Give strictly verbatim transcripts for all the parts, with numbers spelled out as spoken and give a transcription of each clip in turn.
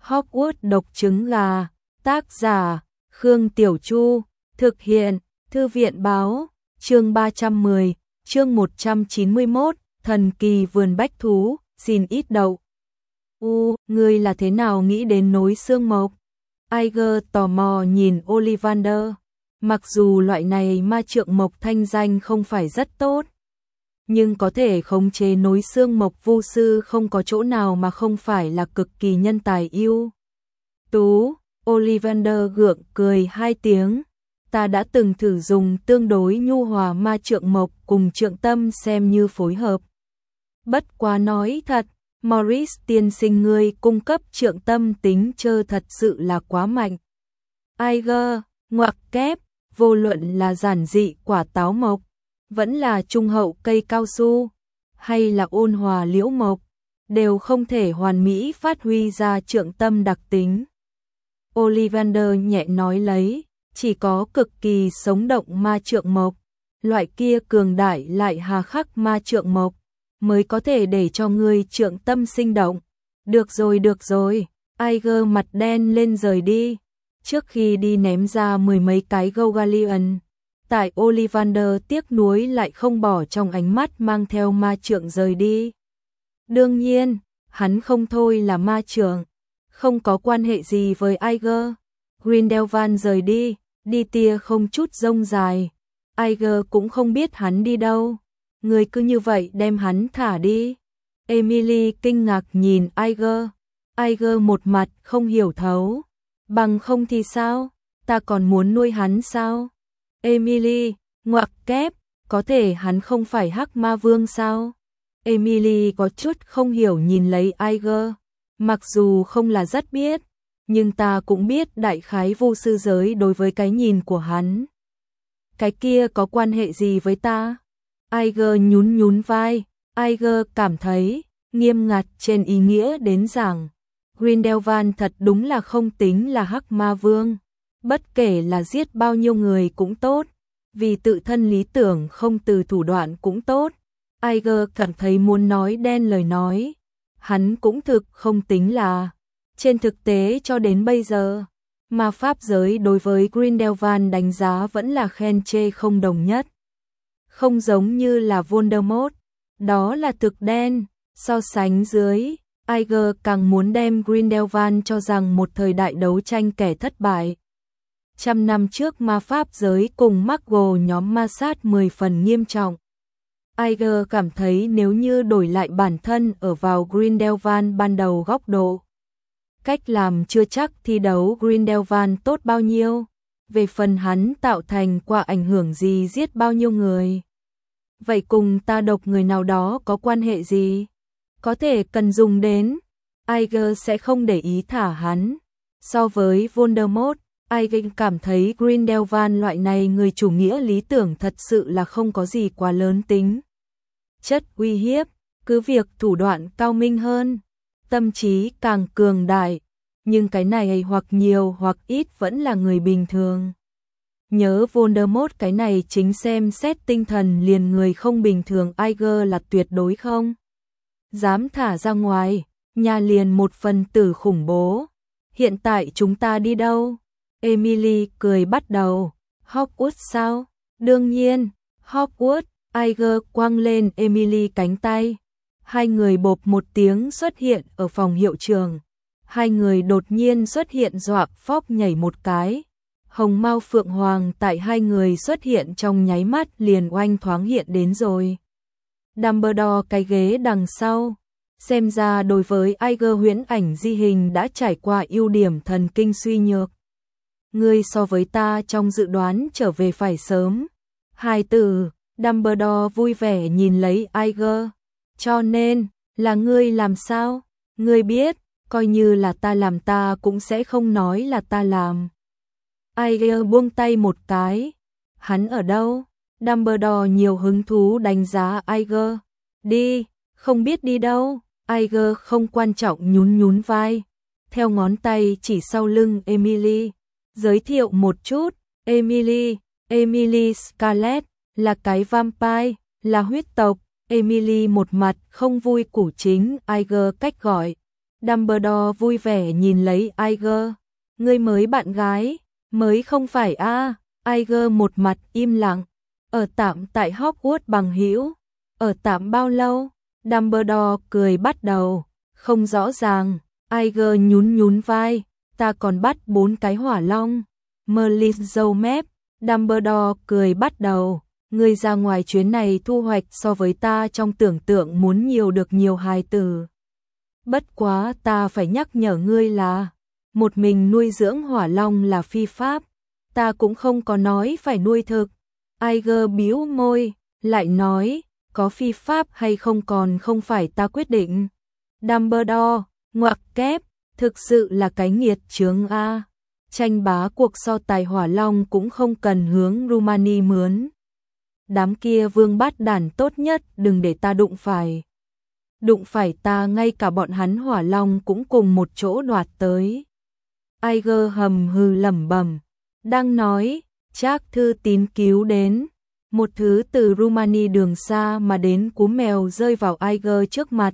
Hogwarts độc trứng gà, tác giả, Khương Tiểu Chu, thực hiện, Thư viện báo, chương ba trăm mười, chương một trăm chín mươi mốt, thần kỳ vườn bách thú, xin ít đậu. U, ngươi là thế nào nghĩ đến nối xương mộc? Iger tò mò nhìn Ollivander. Mặc dù loại này ma trượng mộc thanh danh không phải rất tốt, nhưng có thể khống chế nối xương mộc vu sư không có chỗ nào mà không phải là cực kỳ nhân tài ưu tú. Ollivander gượng cười hai tiếng. Ta đã từng thử dùng tương đối nhu hòa ma trượng mộc cùng trượng tâm xem như phối hợp. Bất quá nói thật, Morris tiên sinh ngươi cung cấp trượng tâm tính chơ thật sự là quá mạnh. Iger, ngoặc kép, vô luận là giản dị quả táo mộc, vẫn là trung hậu cây cao su, hay là ôn hòa liễu mộc, đều không thể hoàn mỹ phát huy ra trượng tâm đặc tính. Ollivander nhẹ nói lấy, chỉ có cực kỳ sống động ma trượng mộc, loại kia cường đại lại hà khắc ma trượng mộc, mới có thể để cho ngươi trượng tâm sinh động. Được rồi được rồi, Iger mặt đen lên rời đi. Trước khi đi ném ra mười mấy cái Gogalion, tại Ollivander tiếc nuối lại không bỏ trong ánh mắt mang theo ma trượng rời đi. Đương nhiên, hắn không thôi là ma trượng, không có quan hệ gì với Iger. Grindelwald rời đi, đi tia không chút rông dài. Iger cũng không biết hắn đi đâu. Người cứ như vậy đem hắn thả đi. Emily kinh ngạc nhìn Iger. Iger một mặt không hiểu thấu. Bằng không thì sao? Ta còn muốn nuôi hắn sao? Emily, ngoặc kép, có thể hắn không phải Hắc Ma Vương sao? Emily có chút không hiểu nhìn lấy Iger. Mặc dù không là rất biết, nhưng ta cũng biết đại khái vu sư giới đối với cái nhìn của hắn. Cái kia có quan hệ gì với ta? Iger nhún nhún vai. Iger cảm thấy nghiêm ngặt trên ý nghĩa đến rằng Grindelwald thật đúng là không tính là Hắc Ma Vương. Bất kể là giết bao nhiêu người cũng tốt, vì tự thân lý tưởng không từ thủ đoạn cũng tốt. Iger cảm thấy muốn nói đen lời nói. Hắn cũng thực không tính là. Trên thực tế cho đến bây giờ, ma pháp giới đối với Grindelwald đánh giá vẫn là khen chê không đồng nhất. Không giống như là Voldemort, đó là thực đen. So sánh dưới, Iger càng muốn đem Grindelwald cho rằng một thời đại đấu tranh kẻ thất bại. Trăm năm trước ma pháp giới cùng Muggle nhóm ma sát mười phần nghiêm trọng. Iger cảm thấy nếu như đổi lại bản thân ở vào Grindelwald ban đầu góc độ, cách làm chưa chắc thi đấu Grindelwald tốt bao nhiêu. Về phần hắn tạo thành qua ảnh hưởng gì giết bao nhiêu người, vậy cùng ta độc người nào đó có quan hệ gì? Có thể cần dùng đến, Iger sẽ không để ý thả hắn. So với Voldemort, Iger cảm thấy Grindelwald loại này người chủ nghĩa lý tưởng thật sự là không có gì quá lớn tính chất uy hiếp, cứ việc thủ đoạn cao minh hơn, tâm trí càng cường đại, nhưng cái này hoặc nhiều hoặc ít vẫn là người bình thường. Nhớ Voldemort cái này chính xem xét tinh thần liền người không bình thường Iger là tuyệt đối không dám thả ra ngoài, nhà liền một phần tử khủng bố. Hiện tại chúng ta đi đâu? Emily cười bắt đầu. Hogwarts sao? Đương nhiên, Hogwarts. Iger quăng lên Emily cánh tay. Hai người bộp một tiếng xuất hiện ở phòng hiệu trường. Hai người đột nhiên xuất hiện dọa phóc nhảy một cái. Hồng Mao Phượng Hoàng tại hai người xuất hiện trong nháy mắt liền oanh thoáng hiện đến rồi. Dumbledore cái ghế đằng sau. Xem ra đối với Iger huyễn ảnh di hình đã trải qua ưu điểm thần kinh suy nhược. Ngươi so với ta trong dự đoán trở về phải sớm. Hai từ. Dumbledore vui vẻ nhìn lấy Iger. Cho nên, là ngươi làm sao? Ngươi biết, coi như là ta làm ta cũng sẽ không nói là ta làm. Iger buông tay một cái. Hắn ở đâu? Dumbledore nhiều hứng thú đánh giá Iger. Đi, không biết đi đâu. Iger không quan trọng nhún nhún vai. Theo ngón tay chỉ sau lưng Emily. Giới thiệu một chút. Emily, Emily Scarlet. Là cái vampire, là huyết tộc. Emily một mặt không vui củ chính Iger cách gọi. Dumbledore vui vẻ nhìn lấy Iger. Ngươi mới bạn gái, mới không phải a? À? Iger một mặt im lặng. Ở tạm tại Hogwarts bằng hữu. Ở tạm bao lâu? Dumbledore cười bắt đầu. Không rõ ràng. Iger nhún nhún vai. Ta còn bắt bốn cái hỏa long. Merlin râu mép. Dumbledore cười bắt đầu. Ngươi ra ngoài chuyến này thu hoạch so với ta trong tưởng tượng muốn nhiều được nhiều hài tử. Bất quá ta phải nhắc nhở ngươi là một mình nuôi dưỡng hỏa long là phi pháp. Ta cũng không có nói phải nuôi thực. Iger bĩu môi, lại nói, có phi pháp hay không còn không phải ta quyết định. Dumbledore, ngoặc kép, thực sự là cái nghiệt chướng a. Tranh bá cuộc so tài hỏa long cũng không cần hướng Rumani mướn. Đám kia vương bát đản tốt nhất đừng để ta đụng phải. Đụng phải ta ngay cả bọn hắn hỏa long cũng cùng một chỗ đoạt tới. Iger hầm hừ lẩm bẩm, đang nói, Trác thư tín cứu đến. Một thứ từ Rumani đường xa mà đến cú mèo rơi vào Iger trước mặt.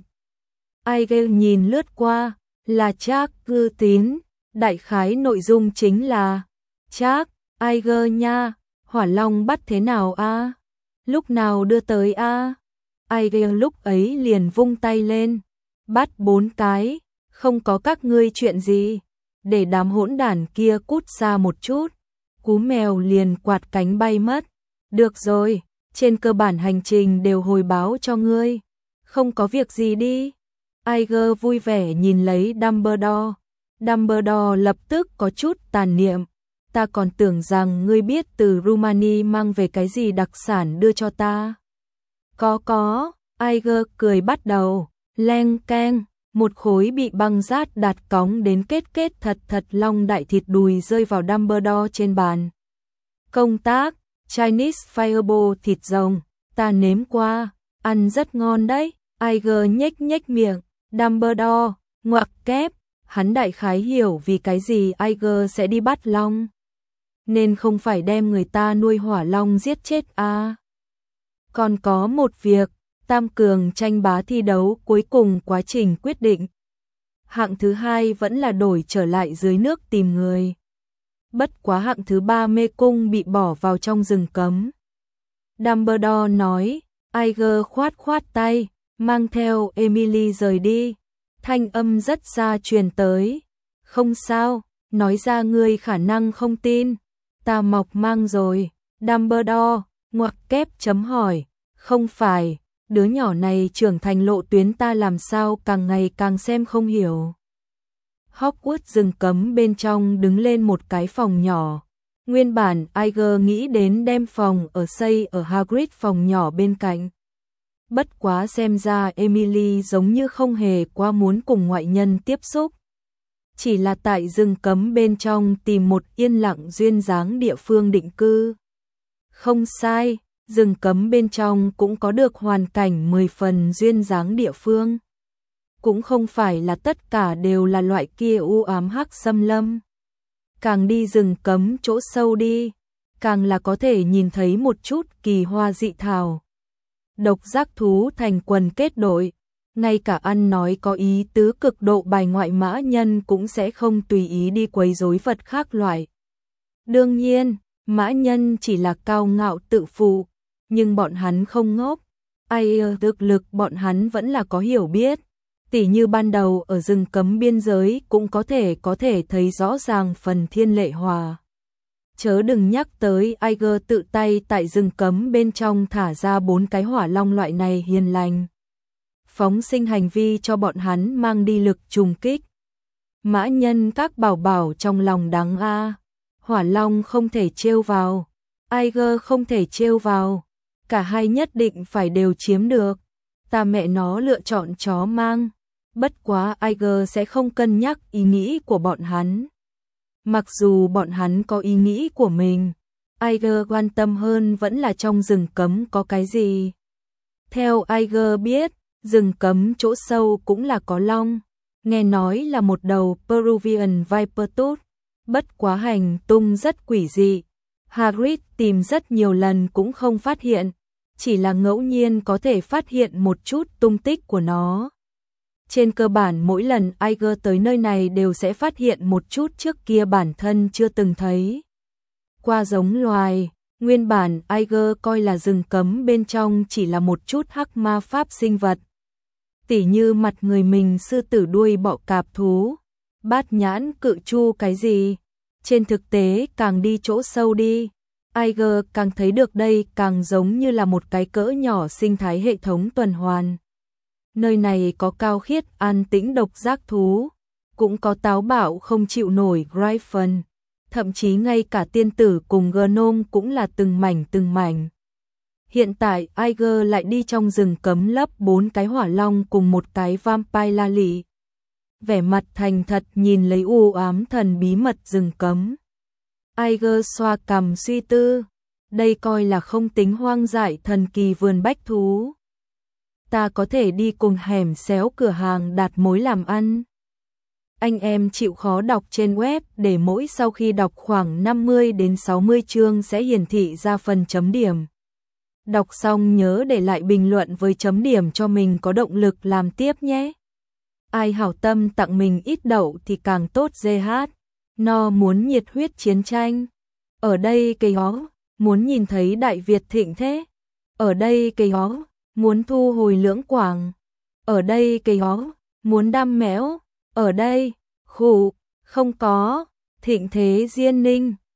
Iger nhìn lướt qua, là Trác thư tín, đại khái nội dung chính là Trác, Iger nha, hỏa long bắt thế nào a? Lúc nào đưa tới a? Iger lúc ấy liền vung tay lên, bắt bốn cái, không có các ngươi chuyện gì, để đám hỗn đản kia cút xa một chút. Cú mèo liền quạt cánh bay mất. Được rồi, trên cơ bản hành trình đều hồi báo cho ngươi. Không có việc gì đi. Iger vui vẻ nhìn lấy Dumbledore. Dumbledore lập tức có chút tàn niệm. Ta còn tưởng rằng ngươi biết từ Rumani mang về cái gì đặc sản đưa cho ta. Có có, Iger cười bắt đầu. Leng keng, một khối bị băng rát đặt cóng đến kết kết thật thật long đại thịt đùi rơi vào Dumbledore trên bàn. Công tác, Chinese Fireball thịt rồng, ta nếm qua, ăn rất ngon đấy. Iger nhếch nhếch miệng. Dumbledore, ngoặc kép, hắn đại khái hiểu vì cái gì Iger sẽ đi bắt long. Nên không phải đem người ta nuôi hỏa long giết chết à. Còn có một việc, tam cường tranh bá thi đấu cuối cùng quá trình quyết định. Hạng thứ hai vẫn là đổi trở lại dưới nước tìm người. Bất quá hạng thứ ba mê cung bị bỏ vào trong rừng cấm. Dumbledore nói, Iger khoát khoát tay, mang theo Emily rời đi. Thanh âm rất xa truyền tới. Không sao, nói ra ngươi khả năng không tin. Ta mọc mang rồi. Dumbledore, ngoặc kép chấm hỏi. Không phải, đứa nhỏ này trưởng thành lộ tuyến ta làm sao càng ngày càng xem không hiểu. Hogwarts rừng cấm bên trong đứng lên một cái phòng nhỏ. Nguyên bản Iger nghĩ đến đem phòng ở xây ở Hagrid phòng nhỏ bên cạnh. Bất quá xem ra Emily giống như không hề quá muốn cùng ngoại nhân tiếp xúc. Chỉ là tại rừng cấm bên trong tìm một yên lặng duyên dáng địa phương định cư. Không sai, rừng cấm bên trong cũng có được hoàn cảnh mười phần duyên dáng địa phương. Cũng không phải là tất cả đều là loại kia u ám hắc xâm lâm. Càng đi rừng cấm chỗ sâu đi, càng là có thể nhìn thấy một chút kỳ hoa dị thảo. Độc giác thú thành quần kết đội, ngay cả ăn nói có ý tứ cực độ bài ngoại mã nhân cũng sẽ không tùy ý đi quấy rối vật khác loại. Đương nhiên, mã nhân chỉ là cao ngạo tự phụ, nhưng bọn hắn không ngốc. Ai thực lực bọn hắn vẫn là có hiểu biết. Tỉ như ban đầu ở rừng cấm biên giới cũng có thể có thể thấy rõ ràng phần thiên lệ hòa. Chớ đừng nhắc tới Iger tự tay tại rừng cấm bên trong thả ra bốn cái hỏa long loại này hiền lành. Phóng sinh hành vi cho bọn hắn mang đi lực trùng kích. Mã nhân các bảo bảo trong lòng đáng a. Hỏa long không thể trêu vào. Iger không thể trêu vào. Cả hai nhất định phải đều chiếm được. Ta mẹ nó lựa chọn chó mang. Bất quá Iger sẽ không cân nhắc ý nghĩ của bọn hắn. Mặc dù bọn hắn có ý nghĩ của mình, Iger quan tâm hơn vẫn là trong rừng cấm có cái gì. Theo Iger biết, rừng cấm chỗ sâu cũng là có long. Nghe nói là một đầu Peruvian Viper tooth. Bất quá hành tung rất quỷ dị. Hagrid tìm rất nhiều lần cũng không phát hiện. Chỉ là ngẫu nhiên có thể phát hiện một chút tung tích của nó. Trên cơ bản mỗi lần Iger tới nơi này đều sẽ phát hiện một chút trước kia bản thân chưa từng thấy. Qua giống loài, nguyên bản Iger coi là rừng cấm bên trong chỉ là một chút hắc ma pháp sinh vật. Tỉ như mặt người mình sư tử đuôi bọ cạp thú, bát nhãn cự chu cái gì. Trên thực tế càng đi chỗ sâu đi, Iger càng thấy được đây càng giống như là một cái cỡ nhỏ sinh thái hệ thống tuần hoàn. Nơi này có cao khiết an tĩnh độc giác thú, cũng có táo bạo không chịu nổi Gryphon, thậm chí ngay cả tiên tử cùng Gnome cũng là từng mảnh từng mảnh. Hiện tại Iger lại đi trong rừng cấm lấp bốn cái hỏa long cùng một cái vampire la lị. Vẻ mặt thành thật nhìn lấy u ám thần bí mật rừng cấm. Iger xoa cằm suy tư, đây coi là không tính hoang dại thần kỳ vườn bách thú. Ta có thể đi cùng hẻm xéo cửa hàng đặt mối làm ăn. Anh em chịu khó đọc trên web để mỗi sau khi đọc khoảng năm mươi đến sáu mươi chương sẽ hiển thị ra phần chấm điểm. Đọc xong nhớ để lại bình luận với chấm điểm cho mình có động lực làm tiếp nhé. Ai hảo tâm tặng mình ít đậu thì càng tốt giê hát. No muốn nhiệt huyết chiến tranh. Ở đây cây hó, muốn nhìn thấy Đại Việt thịnh thế. Ở đây cây hó, muốn thu hồi lưỡng quảng. Ở đây cây hó, muốn đam méo. Ở đây, khủ, không có, thịnh thế diên ninh.